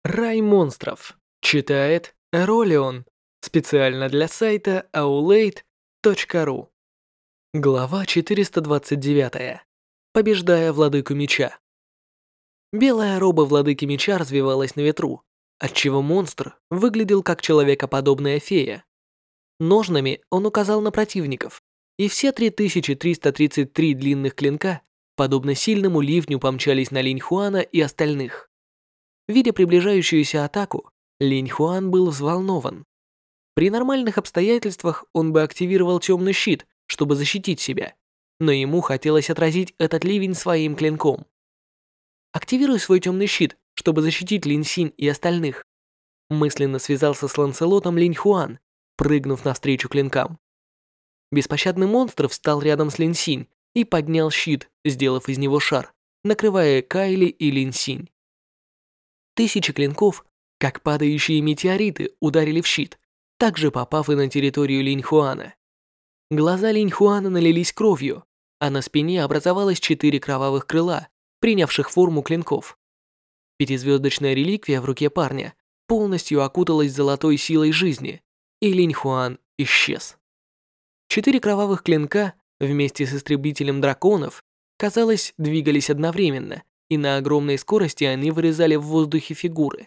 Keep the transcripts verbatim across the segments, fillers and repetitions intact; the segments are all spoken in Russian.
Рай монстров. Читает Ролион. Специально для сайта аулейт точка ру. Глава четыреста двадцать девять. Побеждая владыку меча. Белая роба владыки меча развивалась на ветру, отчего монстр выглядел как человекоподобная фея. Ножнами он указал на противников, и все три тысячи триста тридцать три длинных клинка, подобно сильному ливню, помчались на Линь Хуана и остальных. Видя приближающуюся атаку, Линь Хуан был взволнован. При нормальных обстоятельствах он бы активировал темный щит, чтобы защитить себя, но ему хотелось отразить этот ливень своим клинком. «Активируй свой темный щит, чтобы защитить Лин Синь и остальных», мысленно связался с Ланселотом Линь Хуан, прыгнув навстречу клинкам. Беспощадный монстр встал рядом с Лин Синь и поднял щит, сделав из него шар, накрывая Кайли и Лин Синь. Тысячи клинков, как падающие метеориты, ударили в щит, также попав и на территорию Линь Хуана. Глаза Линь Хуана налились кровью, а на спине образовалось четыре кровавых крыла, принявших форму клинков. Пятизвездочная реликвия в руке парня полностью окуталась золотой силой жизни, и Линь Хуан исчез. Четыре кровавых клинка вместе с истребителем драконов, казалось, двигались одновременно, и на огромной скорости они вырезали в воздухе фигуры.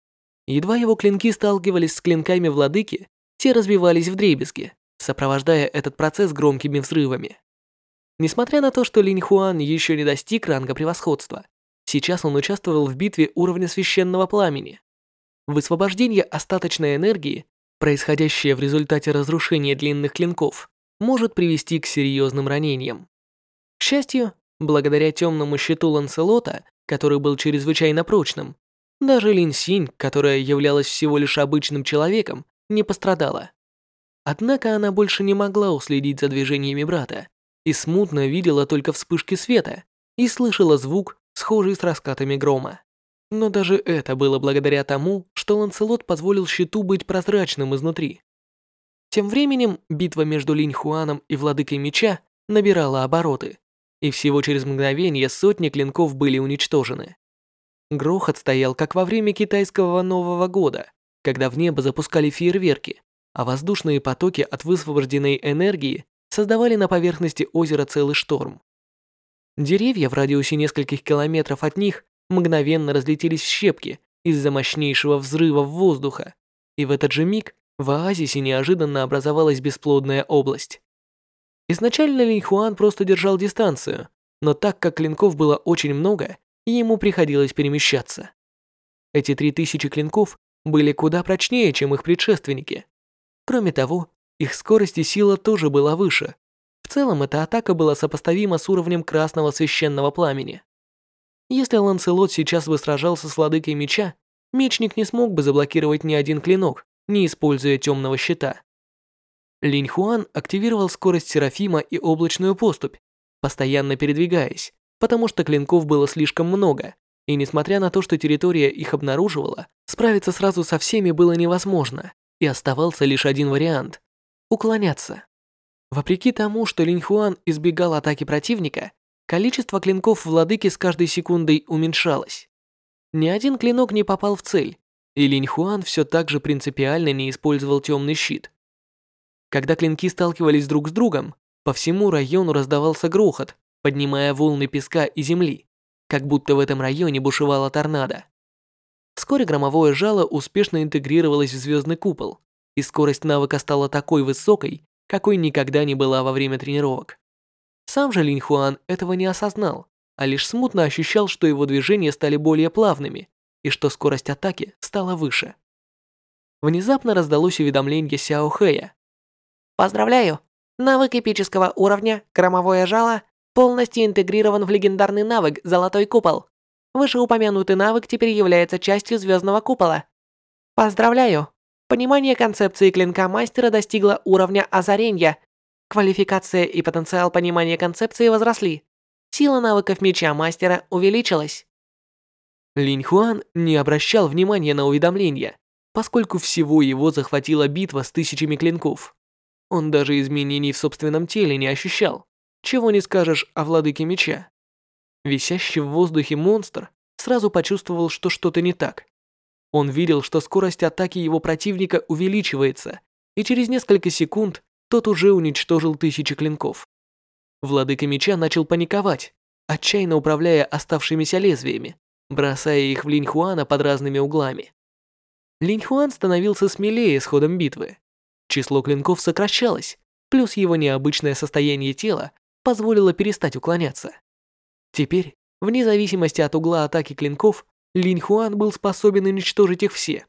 Едва его клинки сталкивались с клинками владыки, те разбивались вдребезги, сопровождая этот процесс громкими взрывами. Несмотря на то, что Линь Хуан еще не достиг ранга превосходства, сейчас он участвовал в битве уровня священного пламени. Высвобождение остаточной энергии, происходящее в результате разрушения длинных клинков, может привести к серьезным ранениям. К счастью, благодаря темному щиту Ланселота, который был чрезвычайно прочным, даже Лин Синь, которая являлась всего лишь обычным человеком, не пострадала. Однако она больше не могла уследить за движениями брата и смутно видела только вспышки света и слышала звук, схожий с раскатами грома. Но даже это было благодаря тому, что Ланселот позволил щиту быть прозрачным изнутри. Тем временем битва между Линь Хуаном и Владыкой Меча набирала обороты, и всего через мгновение сотни клинков были уничтожены. Грохот стоял, как во время китайского Нового года, когда в небо запускали фейерверки, а воздушные потоки от высвобожденной энергии создавали на поверхности озера целый шторм. Деревья в радиусе нескольких километров от них мгновенно разлетелись в щепки из-за мощнейшего взрыва воздуха, и в этот же миг в оазисе неожиданно образовалась бесплодная область. Изначально Линь Хуан просто держал дистанцию, но так как клинков было очень много, ему приходилось перемещаться. Эти три тысячи клинков были куда прочнее, чем их предшественники. Кроме того, их скорость и сила тоже была выше. В целом, эта атака была сопоставима с уровнем красного священного пламени. Если Ланселот сейчас бы сражался с владыкой меча, мечник не смог бы заблокировать ни один клинок, не используя темного щита. Линь Хуан активировал скорость Серафима и облачную поступь, постоянно передвигаясь, потому что клинков было слишком много, и несмотря на то, что территория их обнаруживала, справиться сразу со всеми было невозможно, и оставался лишь один вариант – уклоняться. Вопреки тому, что Линь Хуан избегал атаки противника, количество клинков владыки с каждой секундой уменьшалось. Ни один клинок не попал в цель, и Линь Хуан все так же принципиально не использовал темный щит. Когда клинки сталкивались друг с другом, по всему району раздавался грохот, поднимая волны песка и земли, как будто в этом районе бушевала торнадо. Вскоре громовое жало успешно интегрировалось в звездный купол, и скорость навыка стала такой высокой, какой никогда не была во время тренировок. Сам же Линь Хуан этого не осознал, а лишь смутно ощущал, что его движения стали более плавными и что скорость атаки стала выше. Внезапно раздалось уведомление Сяо Хэя. Поздравляю! Навык эпического уровня «Громовое жало» полностью интегрирован в легендарный навык «Золотой купол». Вышеупомянутый навык теперь является частью звездного купола. Поздравляю! Понимание концепции клинка мастера достигло уровня озарения. Квалификация и потенциал понимания концепции возросли. Сила навыков меча мастера увеличилась. Линь Хуан не обращал внимания на уведомления, поскольку всего его захватила битва с тысячами клинков. Он даже изменений в собственном теле не ощущал, чего не скажешь о владыке меча. Висящий в воздухе монстр сразу почувствовал, что что-то не так. Он видел, что скорость атаки его противника увеличивается, и через несколько секунд тот уже уничтожил тысячи клинков. Владыка меча начал паниковать, отчаянно управляя оставшимися лезвиями, бросая их в Линьхуана под разными углами. Линьхуан становился смелее с ходом битвы. Число клинков сокращалось, плюс его необычное состояние тела позволило перестать уклоняться. Теперь, вне зависимости от угла атаки клинков, Линьхуан был способен уничтожить их все.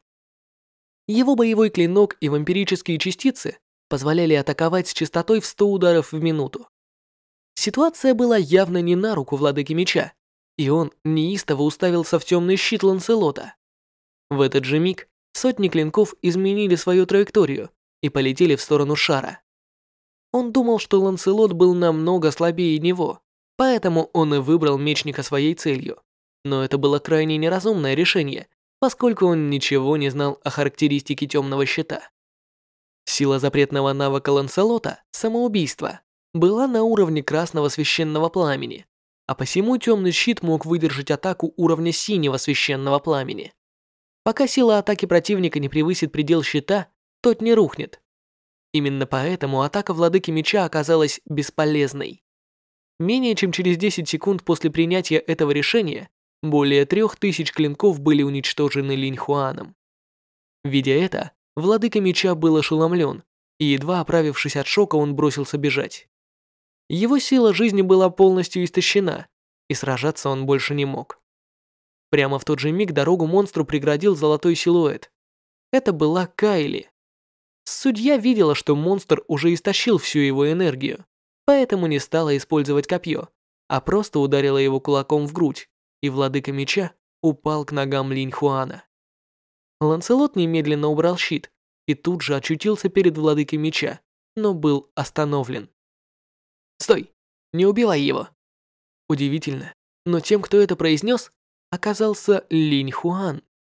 Его боевой клинок и вампирические частицы позволяли атаковать с частотой в сто ударов в минуту. Ситуация была явно не на руку владыки меча, и он неистово уставился в темный щит Ланселота. В этот же миг сотни клинков изменили свою траекторию и полетели в сторону шара. Он думал, что Ланселот был намного слабее него, поэтому он и выбрал мечника своей целью. Но это было крайне неразумное решение, поскольку он ничего не знал о характеристике темного щита. Сила запретного навыка Ланселота «Самоубийство» была на уровне красного священного пламени, а посему темный щит мог выдержать атаку уровня синего священного пламени. Пока сила атаки противника не превысит предел щита, тот не рухнет. Именно поэтому атака владыки меча оказалась бесполезной. Менее чем через десять секунд после принятия этого решения более трех тысяч клинков были уничтожены Линьхуаном. Видя это, владыка меча был ошеломлен, и едва оправившись от шока, он бросился бежать. Его сила жизни была полностью истощена, и сражаться он больше не мог. Прямо в тот же миг дорогу монстру преградил золотой силуэт. Это была Кайли. Судья видела, что монстр уже истощил всю его энергию, поэтому не стала использовать копье, а просто ударила его кулаком в грудь, и владыка меча упал к ногам Линьхуана. Ланселот немедленно убрал щит и тут же очутился перед владыкой меча, но был остановлен. «Стой! Не убивай его!» Удивительно, но тем, кто это произнес, оказался Линьхуан.